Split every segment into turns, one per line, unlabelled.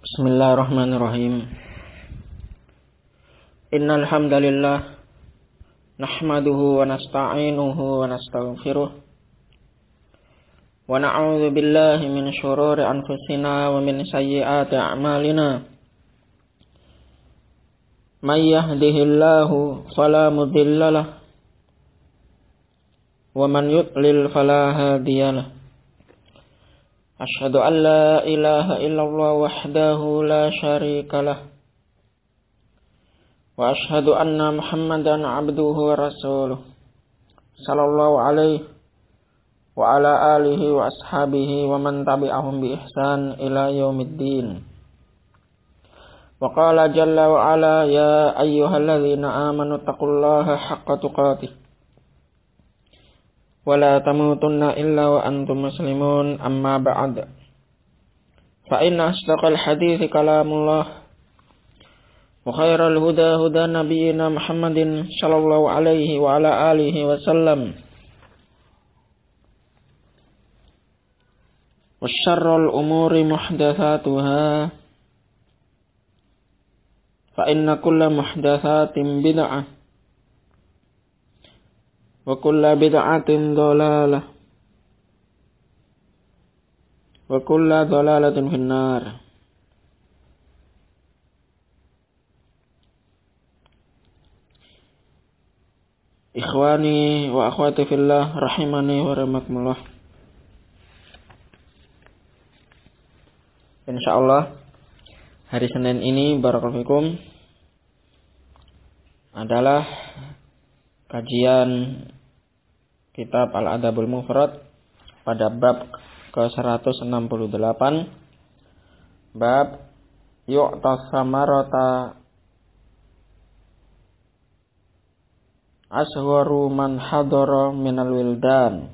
Bismillahirrahmanirrahim. Innal hamdalillah nahmaduhu wa nasta'inuhu wa nastaghfiruh wa na'udzu billahi min shururi anfusina wa min sayyiati a'malina. May yahdihillahu fala mudilla lahu wa man yudlil fala hadiya lahu. Asyhadu an la ilaha illallah wahdahu la syarika lah. Wa asyhadu anna Muhammadan abduhu wa rasuluh. Sallallahu alaihi wa ala alihi wa ashabihi wa man tabi'ahum bi ihsan ila yaumiddin. Wa qala jalla wa ala ya ayyuhalladzina amanu taqullaha haqqa tuqatih. Wala tamutunna illa wa antum muslimun, amma ba'd. Fa inna asdaqal hadithi kalamullah wa khairal huda huda nabiyyina Muhammadin sallallahu alaihi wa ala alihi wa sallam. Wa syarrul umuri muhdatsatuha. Fa inna kulla muhdatsatin bid'ah. Wa kulla bid'atin dhalalah wa kulla dhalalatin finnar. Ikhwani wa akhwati fillah rahimani wa rahimakumullah. Insyaallah hari Senin ini barakallahu fikum adalah kajian kitab Al-Adabul Mufrad pada bab ke-168, bab yu'tas samarata asgharu man hadara minal wildan.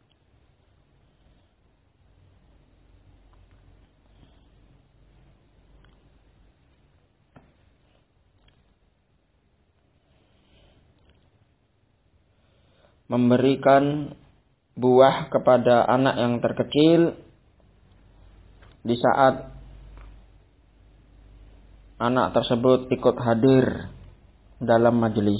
Memberikan buah kepada anak yang terkecil di saat anak tersebut ikut hadir dalam majelis.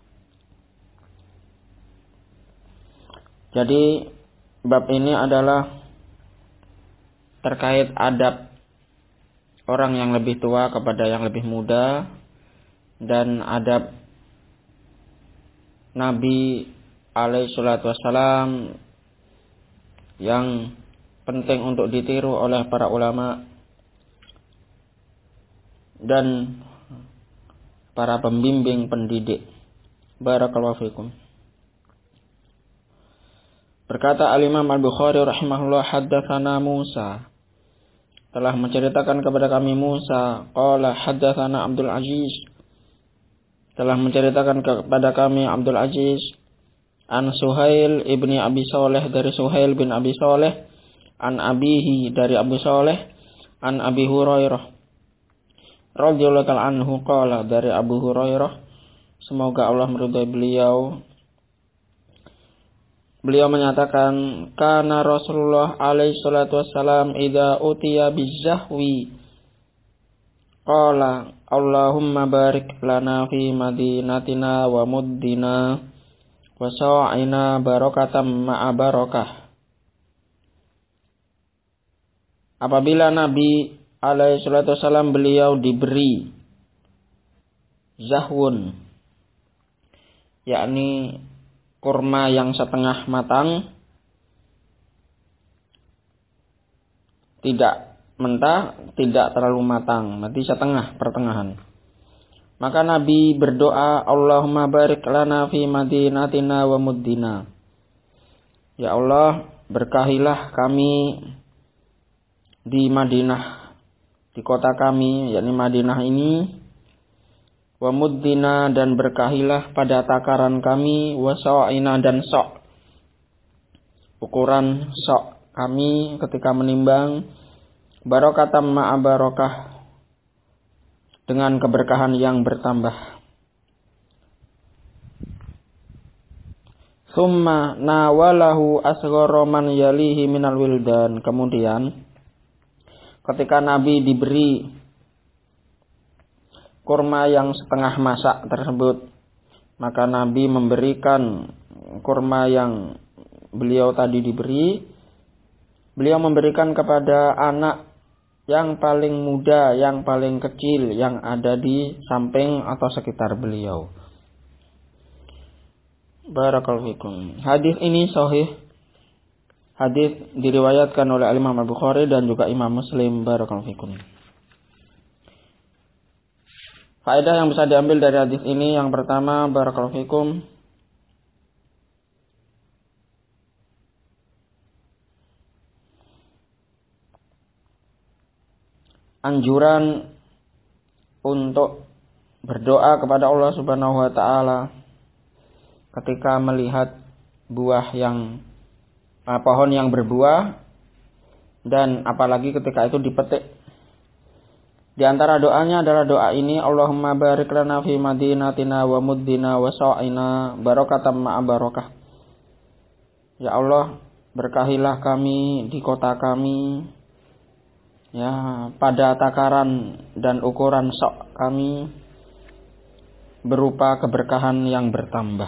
Jadi bab ini adalah terkait adab orang yang lebih tua kepada yang lebih muda dan adab Nabi alaihi salatu wassalam yang penting untuk ditiru oleh para ulama dan para pembimbing pendidik. Barakallahu fikum. Berkata Al-Imam Al-Bukhari rahimahullah, haddatsana Musa, telah menceritakan kepada kami Musa, qala haddatsana Abdul Aziz, telah menceritakan kepada kami Abdul Aziz, an Suhail ibni Abi Saleh, dari Suhail bin Abi Saleh, an abihi, dari Abu Saleh, an Abi Hurairah radhiyallahu ta'ala anhu qala, dari Abu Hurairah, semoga Allah meridai beliau, beliau menyatakan, kana Rasulullah alaihi salatu wassalam idza utiya bizahwi qala Allahumma barik lana fi madinatina wa muddina wa sa'ina barakatam ma'a barakah. Apabila Nabi alaihi salatu wasallam beliau diberi zahwun, yakni kurma yang setengah matang, tidak mentah, tidak terlalu matang, nanti setengah, pertengahan. Maka Nabi berdoa, Allahumma barik lana fi madinatina wa muddina. Ya Allah, berkahilah kami di Madinah, di kota kami, yakni Madinah ini, wa muddina, dan berkahilah pada takaran kami, wa sa'ina, dan sok, ukuran sok kami ketika menimbang, barakatam ma'a barakah, dengan keberkahan yang bertambah. Summa nawalahu asghara man yalihi minal wildan. Kemudian ketika Nabi diberi kurma yang setengah masak tersebut, maka Nabi memberikan kurma yang beliau tadi diberi, beliau memberikan kepada anak yang paling muda, yang paling kecil yang ada di samping atau sekitar beliau. Barakallahu fikum. Hadis ini sahih. Hadis diriwayatkan oleh Imam Al-Bukhari dan juga Imam Muslim. Barakallahu fikum. Faedah yang bisa diambil dari hadis ini yang pertama, barakallahu fikum, anjuran untuk berdoa kepada Allah Subhanahu wa taala ketika melihat pohon yang berbuah, dan apalagi ketika itu dipetik. Di antara doanya adalah doa ini, Allahumma barik lana fi madinatina wa muddina wa sa'ina barakatan ma'a barakah. Ya Allah, berkahilah kami di kota kami, ya, pada takaran dan ukuran sok kami berupa keberkahan yang bertambah.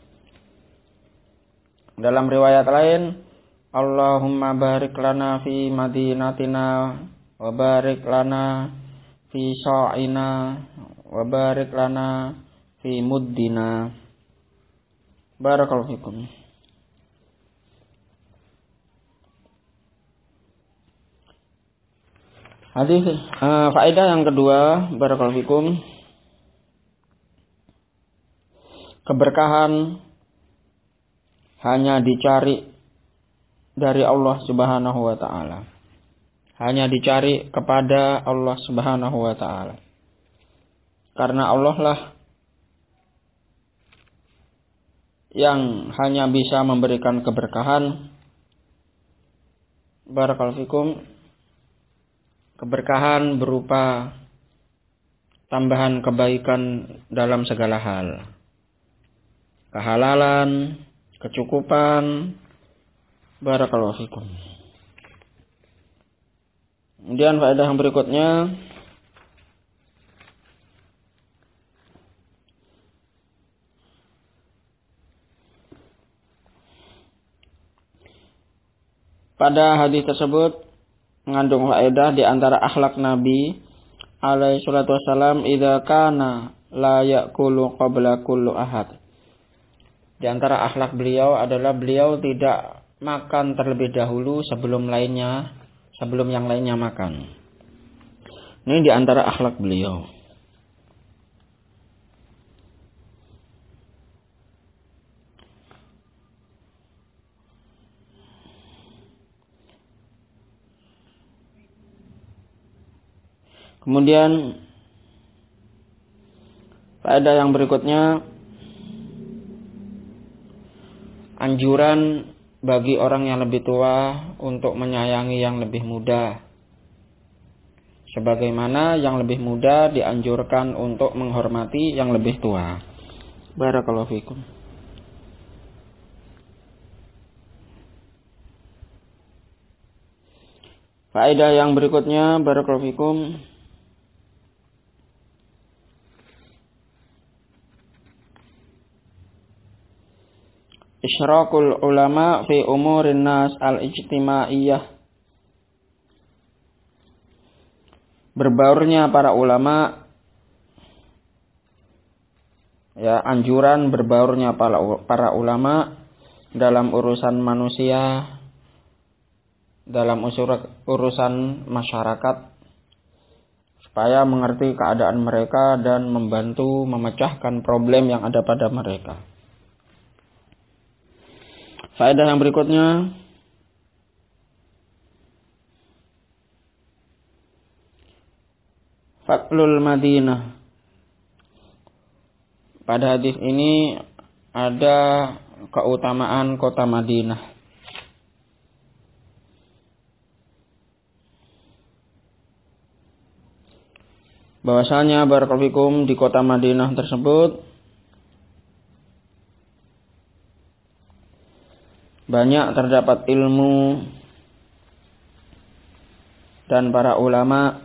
Dalam riwayat lain, Allahumma barik lana fi madinatina wa barik lana fi sa'ina wa barik lana fi muddina. Barakallahu fikum. Hadis faedah yang kedua, barakallahu fikum, keberkahan hanya dicari dari Allah Subhanahu wa taala. Hanya dicari kepada Allah Subhanahu wa taala. Karena Allah lah yang hanya bisa memberikan keberkahan. Barakallahu fikum. Keberkahan berupa tambahan kebaikan dalam segala hal. Kehalalan, kecukupan. Barakallahu fikum. Kemudian faedah yang berikutnya, pada hadis tersebut mengandung faedah di antara akhlak Nabi alaihi salatu wassalam, idza kana la ya'kulu qabla kullu ahad. Di antara akhlak beliau adalah beliau tidak makan terlebih dahulu sebelum yang lainnya makan. Ini di antara akhlak beliau. Kemudian faedah yang berikutnya, anjuran bagi orang yang lebih tua untuk menyayangi yang lebih muda, sebagaimana yang lebih muda dianjurkan untuk menghormati yang lebih tua. Barakallahu fikum. Faedah yang berikutnya, barakallahu fikum, isyrakul ulama fi umurin nas al-ijtimaiyah. Berbaurnya para ulama, ya, anjuran berbaurnya para ulama dalam urusan manusia, dalam urusan masyarakat, supaya mengerti keadaan mereka dan membantu memecahkan problem yang ada pada mereka. Faedah yang berikutnya, Fadlul Madinah. Pada hadis ini ada keutamaan kota Madinah. Bahwasanya barakallahu fikum, di kota Madinah tersebut banyak terdapat ilmu dan para ulama,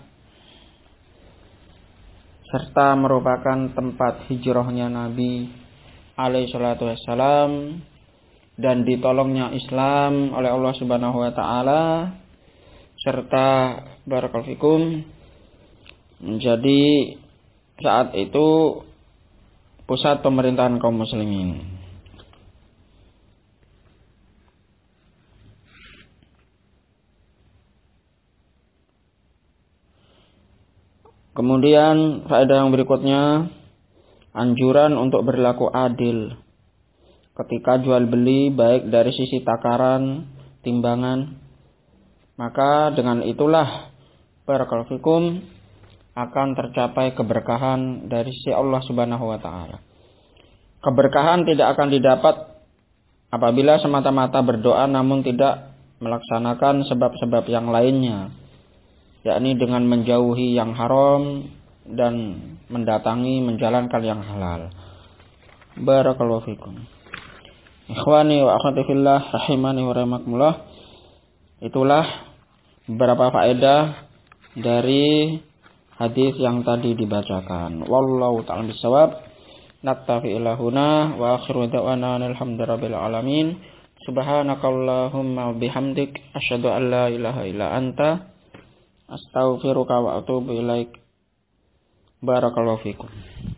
serta merupakan tempat hijrahnya Nabi alaihi salatu wassalam dan ditolongnya Islam oleh Allah Subhanahu wa taala, serta barakallahu fikum menjadi saat itu pusat pemerintahan kaum muslimin. Kemudian faedah yang berikutnya, anjuran untuk berlaku adil ketika jual beli, baik dari sisi takaran, timbangan. Maka dengan itulah barakallahu fikum akan tercapai keberkahan dari sisi Allah Subhanahu wa taala. Keberkahan tidak akan didapat apabila semata-mata berdoa namun tidak melaksanakan sebab-sebab yang lainnya, yakni dengan menjauhi yang haram dan menjalankan yang halal. Barakallahu fikum. Ikhwani wa akhwati fillah rahimani wa rahimakumullah. Itulah beberapa faedah dari hadis yang tadi dibacakan. Wallahu ta'ala bisawab. Naktafi ilahuna wa akhiru da'wana alhamdulillahirabbil alamin. Subhanakallahumma bihamdik asyhadu an la ilaha illa anta astaghfiruka wa atubu ilaik. Barakallahu fikum.